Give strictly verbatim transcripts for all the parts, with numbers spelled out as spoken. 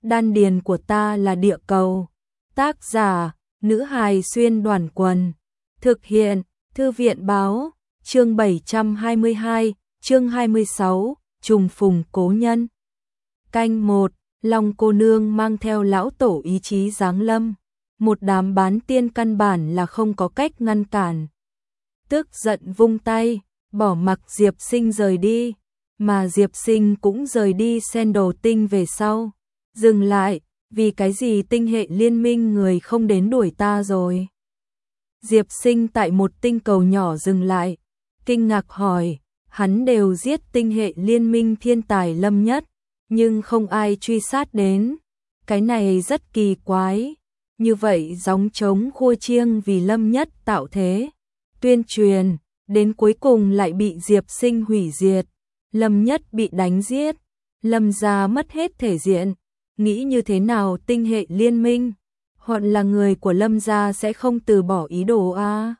đan điền của ta là địa cầu. Tác giả, nữ hài xuyên đoàn quần. Thực hiện, thư viện báo, chương bảy trăm hai mươi hai, chương hai mươi sáu, trùng phùng cố nhân. Canh một, Long cô nương mang theo lão tổ ý chí giáng lâm. Một đám bán tiên căn bản là không có cách ngăn cản. Tức giận vung tay, bỏ mặc Diệp Sinh rời đi, mà Diệp Sinh cũng rời đi sen đồ tinh về sau. Dừng lại, vì cái gì tinh hệ liên minh người không đến đuổi ta rồi? Diệp Sinh tại một tinh cầu nhỏ dừng lại, kinh ngạc hỏi, hắn đều giết tinh hệ liên minh thiên tài Lâm Nhất, nhưng không ai truy sát đến. Cái này rất kỳ quái, như vậy gióng trống khua chiêng vì Lâm Nhất tạo thế. Tuyên truyền, đến cuối cùng lại bị Diệp Sinh hủy diệt. Lâm Nhất bị đánh giết, Lâm gia mất hết thể diện. Nghĩ như thế nào tinh hệ liên minh, hoặc là người của Lâm gia sẽ không từ bỏ ý đồ a? À?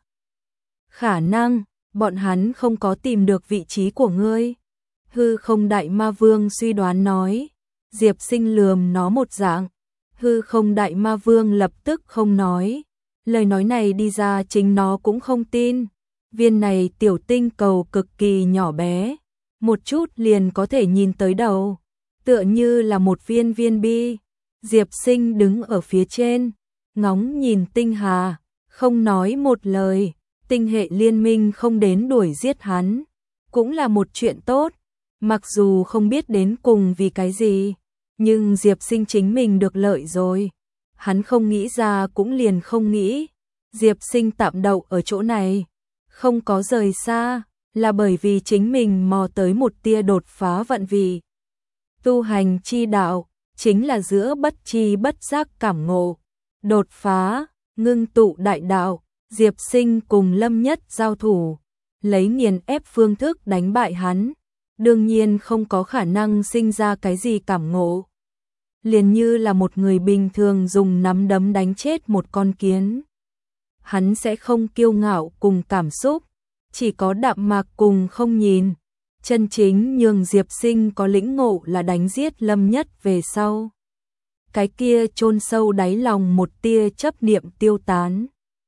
Khả năng, bọn hắn không có tìm được vị trí của ngươi. Hư không đại ma vương suy đoán nói. Diệp Sinh lườm nó một dạng. Hư không đại ma vương lập tức không nói. Lời nói này đi ra chính nó cũng không tin. Viên này tiểu tinh cầu cực kỳ nhỏ bé, một chút liền có thể nhìn tới đầu, tựa như là một viên viên bi. Diệp Sinh đứng ở phía trên, ngóng nhìn tinh hà, không nói một lời. Tinh hệ liên minh không đến đuổi giết hắn, cũng là một chuyện tốt. Mặc dù không biết đến cùng vì cái gì, nhưng Diệp Sinh chính mình được lợi rồi. Hắn không nghĩ ra cũng liền không nghĩ. Diệp Sinh tạm đậu ở chỗ này, không có rời xa, là bởi vì chính mình mò tới một tia đột phá vận vị. Tu hành chi đạo, chính là giữa bất chi bất giác cảm ngộ. Đột phá, ngưng tụ đại đạo, Diệp Sinh cùng Lâm Nhất giao thủ, lấy nghiền ép phương thức đánh bại hắn. Đương nhiên không có khả năng sinh ra cái gì cảm ngộ. Liền như là một người bình thường dùng nắm đấm đánh chết một con kiến. Hắn sẽ không kiêu ngạo cùng cảm xúc, chỉ có đạm mạc cùng không nhìn. Chân chính nhường Diệp Sinh có lĩnh ngộ là đánh giết Lâm Nhất về sau. Cái kia chôn sâu đáy lòng một tia chấp niệm tiêu tán.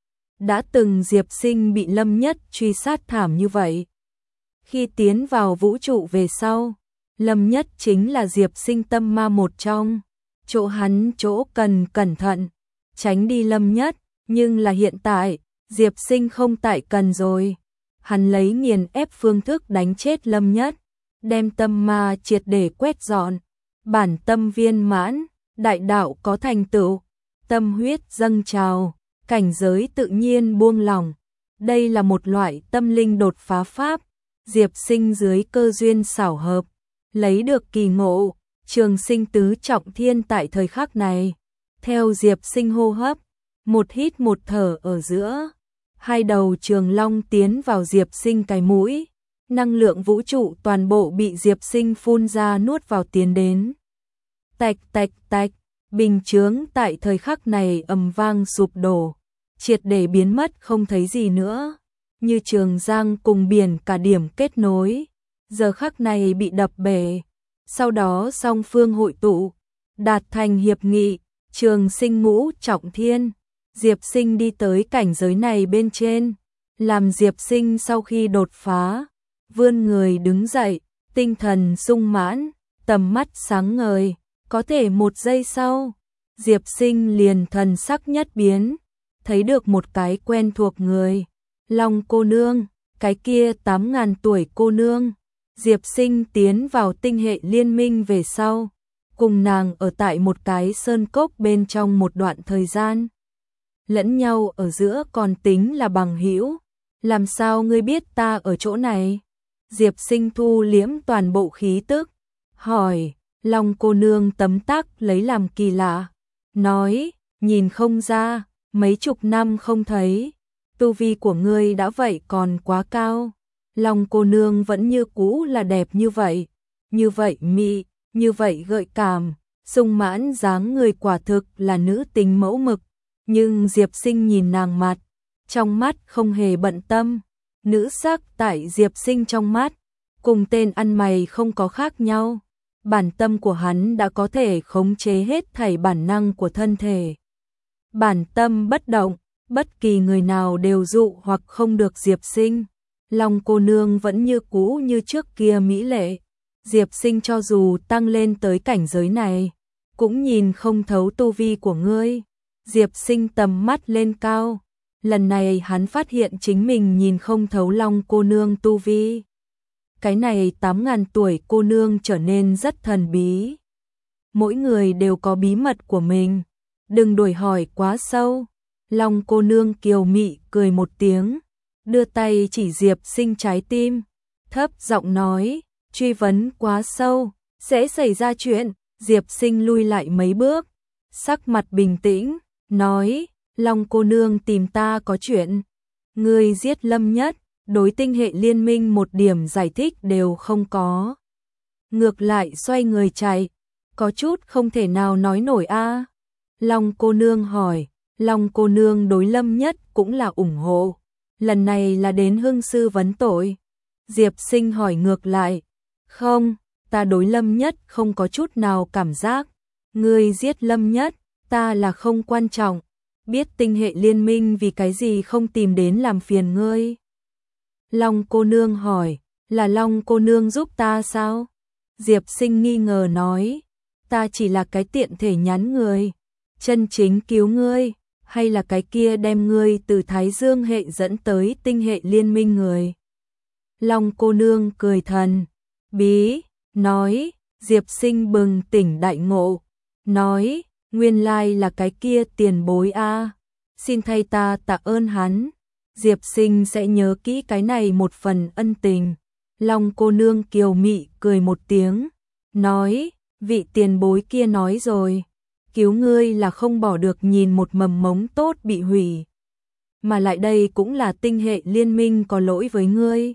Đã từng Diệp Sinh bị Lâm Nhất truy sát thảm như vậy. Khi tiến vào vũ trụ về sau, Lâm Nhất chính là Diệp Sinh tâm ma một trong. Chỗ hắn chỗ cần cẩn thận, tránh đi Lâm Nhất. Nhưng là hiện tại, Diệp Sinh không tại cần rồi. Hắn lấy nghiền ép phương thức đánh chết Lâm Nhất, đem tâm ma triệt để quét dọn. Bản tâm viên mãn, đại đạo có thành tựu, tâm huyết dâng trào, cảnh giới tự nhiên buông lỏng. Đây là một loại tâm linh đột phá pháp. Diệp Sinh dưới cơ duyên xảo hợp, lấy được kỳ ngộ, trường sinh tứ trọng thiên tại thời khắc này. Theo Diệp Sinh hô hấp, một hít một thở ở giữa, hai đầu trường long tiến vào Diệp Sinh cái mũi, năng lượng vũ trụ toàn bộ bị Diệp Sinh phun ra nuốt vào tiến đến. Tạch tạch tạch, bình chướng tại thời khắc này ầm vang sụp đổ, triệt để biến mất không thấy gì nữa, như trường giang cùng biển cả điểm kết nối, giờ khắc này bị đập bể. Sau đó song phương hội tụ, đạt thành hiệp nghị, trường sinh ngũ trọng thiên. Diệp Sinh đi tới cảnh giới này bên trên, làm Diệp Sinh sau khi đột phá, vươn người đứng dậy, tinh thần sung mãn, tầm mắt sáng ngời, có thể một giây sau, Diệp Sinh liền thần sắc nhất biến, thấy được một cái quen thuộc người, Long cô nương, cái kia tám ngàn tuổi cô nương. Diệp Sinh tiến vào tinh hệ liên minh về sau, cùng nàng ở tại một cái sơn cốc bên trong một đoạn thời gian. Lẫn nhau ở giữa còn tính là bằng hữu. Làm sao ngươi biết ta ở chỗ này? Diệp Sinh thu liễm toàn bộ khí tức, hỏi. Long cô nương tấm tắc lấy làm kỳ lạ, nói, nhìn không ra, mấy chục năm không thấy, tu vi của ngươi đã vậy còn quá cao. Long cô nương vẫn như cũ là đẹp như vậy, như vậy mị, như vậy gợi cảm, sung mãn dáng người quả thực là nữ tính mẫu mực. Nhưng Diệp Sinh nhìn nàng mặt, trong mắt không hề bận tâm. Nữ sắc tại Diệp Sinh trong mắt, cùng tên ăn mày không có khác nhau. bản tâm của hắn đã có thể khống chế hết thảy bản năng của thân thể. Bản tâm bất động, bất kỳ người nào đều dụ hoặc không được Diệp Sinh. Long cô nương vẫn như cũ như trước kia mỹ lệ. Diệp Sinh cho dù tăng lên tới cảnh giới này, cũng nhìn không thấu tu vi của ngươi. Diệp Sinh tầm mắt lên cao. Lần này hắn phát hiện chính mình nhìn không thấu Long cô nương tu vi. Cái này tám ngàn tuổi cô nương trở nên rất thần bí. Mỗi người đều có bí mật của mình. Đừng đuổi hỏi quá sâu. Long cô nương kiều mị cười một tiếng, đưa tay chỉ Diệp Sinh trái tim, thấp giọng nói, truy vấn quá sâu, sẽ xảy ra chuyện. Diệp Sinh lui lại mấy bước, sắc mặt bình tĩnh, nói, Long cô nương tìm ta có chuyện. Ngươi giết Lâm Nhất, đối tinh hệ liên minh một điểm giải thích đều không có. Ngược lại xoay người chạy, có chút không thể nào nói nổi a. Long cô nương hỏi, Long cô nương đối Lâm Nhất cũng là ủng hộ. Lần này là đến hương sư vấn tội. Diệp Sinh hỏi ngược lại, không, ta đối Lâm Nhất không có chút nào cảm giác. Ngươi giết Lâm Nhất, ta là không quan trọng. Biết tinh hệ liên minh vì cái gì không tìm đến làm phiền ngươi. Long cô nương hỏi, là Long cô nương giúp ta sao? Diệp Sinh nghi ngờ nói, ta chỉ là cái tiện thể nhắn người. Chân chính cứu ngươi, hay là cái kia đem ngươi từ Thái Dương hệ dẫn tới tinh hệ liên minh người? Long cô nương cười thần bí, nói, Diệp Sinh bừng tỉnh đại ngộ, nói, nguyên lai là cái kia tiền bối a, xin thay ta tạ ơn hắn. Diệp Sinh sẽ nhớ kỹ cái này một phần ân tình. Long cô nương kiều mị cười một tiếng, nói, vị tiền bối kia nói rồi, cứu ngươi là không bỏ được nhìn một mầm mống tốt bị hủy. Mà lại đây cũng là tinh hệ liên minh có lỗi với ngươi.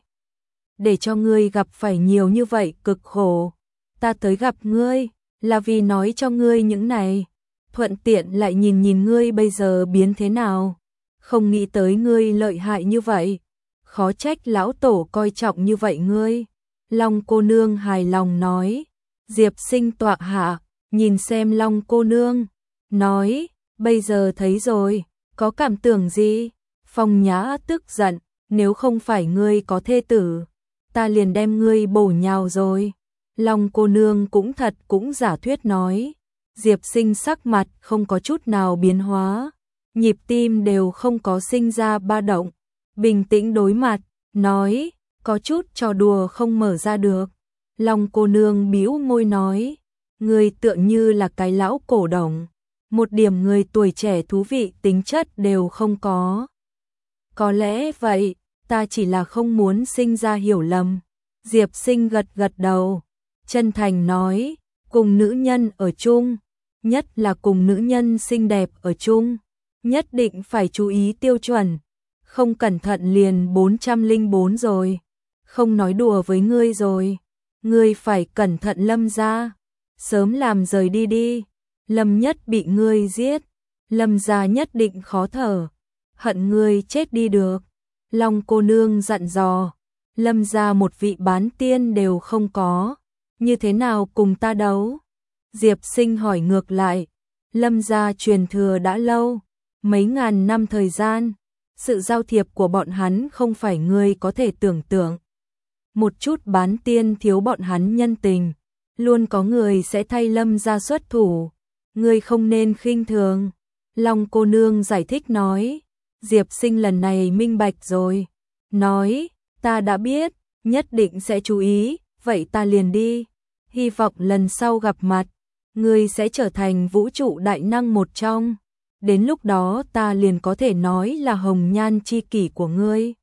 Để cho ngươi gặp phải nhiều như vậy cực khổ. Ta tới gặp ngươi, là vì nói cho ngươi những này. Thuận tiện lại nhìn nhìn ngươi bây giờ biến thế nào. Không nghĩ tới ngươi lợi hại như vậy. Khó trách lão tổ coi trọng như vậy ngươi. Long cô nương hài lòng nói. Diệp Sinh tọa hạ, nhìn xem Long cô nương, nói, bây giờ thấy rồi, có cảm tưởng gì? Phong Nhã tức giận, nếu không phải ngươi có thê tử, ta liền đem ngươi bổ nhào rồi. Long cô nương cũng thật cũng giả thuyết nói. Diệp Sinh sắc mặt không có chút nào biến hóa, nhịp tim đều không có sinh ra ba động, bình tĩnh đối mặt, nói, có chút trò đùa không mở ra được. Long cô nương bĩu môi nói, ngươi tựa như là cái lão cổ đồng, một điểm người tuổi trẻ thú vị tính chất đều không có. Có lẽ vậy, ta chỉ là không muốn sinh ra hiểu lầm. Diệp Sinh gật gật đầu, chân thành nói, cùng nữ nhân ở chung, nhất là cùng nữ nhân xinh đẹp ở chung, nhất định phải chú ý tiêu chuẩn, không cẩn thận liền bốn trăm lẻ bốn rồi, không nói đùa với ngươi rồi, ngươi phải cẩn thận Lâm gia, sớm làm rời đi đi, Lâm Nhất bị ngươi giết, Lâm gia nhất định khó thở, hận ngươi chết đi được. Long cô nương dặn dò, Lâm gia một vị bán tiên đều không có, như thế nào cùng ta đấu? Diệp Sinh hỏi ngược lại, Lâm gia truyền thừa đã lâu, mấy ngàn năm thời gian, sự giao thiệp của bọn hắn không phải ngươi có thể tưởng tượng. Một chút bán tiên thiếu bọn hắn nhân tình, luôn có người sẽ thay Lâm gia xuất thủ, ngươi không nên khinh thường. Long cô nương giải thích nói, Diệp Sinh lần này minh bạch rồi, nói, ta đã biết, nhất định sẽ chú ý, vậy ta liền đi, hy vọng lần sau gặp mặt, ngươi sẽ trở thành vũ trụ đại năng một trong, đến lúc đó ta liền có thể nói là hồng nhan chi kỷ của ngươi.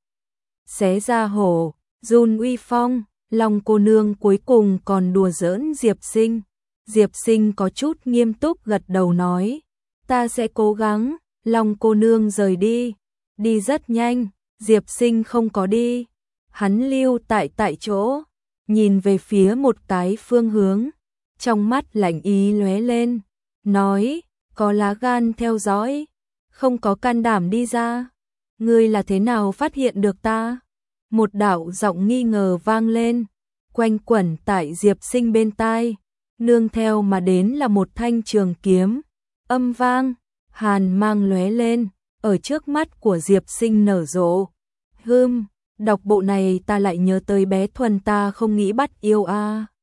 Xé ra hổ, run uy phong, Long cô nương cuối cùng còn đùa giỡn Diệp Sinh. Diệp Sinh có chút nghiêm túc gật đầu nói, ta sẽ cố gắng. Long cô nương rời đi, đi rất nhanh, Diệp Sinh không có đi, hắn lưu tại tại chỗ, nhìn về phía một cái phương hướng, trong mắt lạnh ý lóe lên, nói, có lá gan theo dõi, không có can đảm đi ra, ngươi là thế nào phát hiện được ta? Một đạo giọng nghi ngờ vang lên, quanh quẩn tại Diệp Sinh bên tai, nương theo mà đến là một thanh trường kiếm, âm vang, hàn mang lóe lên, ở trước mắt của Diệp Sinh nở rộ. Hừm, đọc bộ này ta lại nhớ tới bé Thuần ta không nghĩ bắt yêu a. À.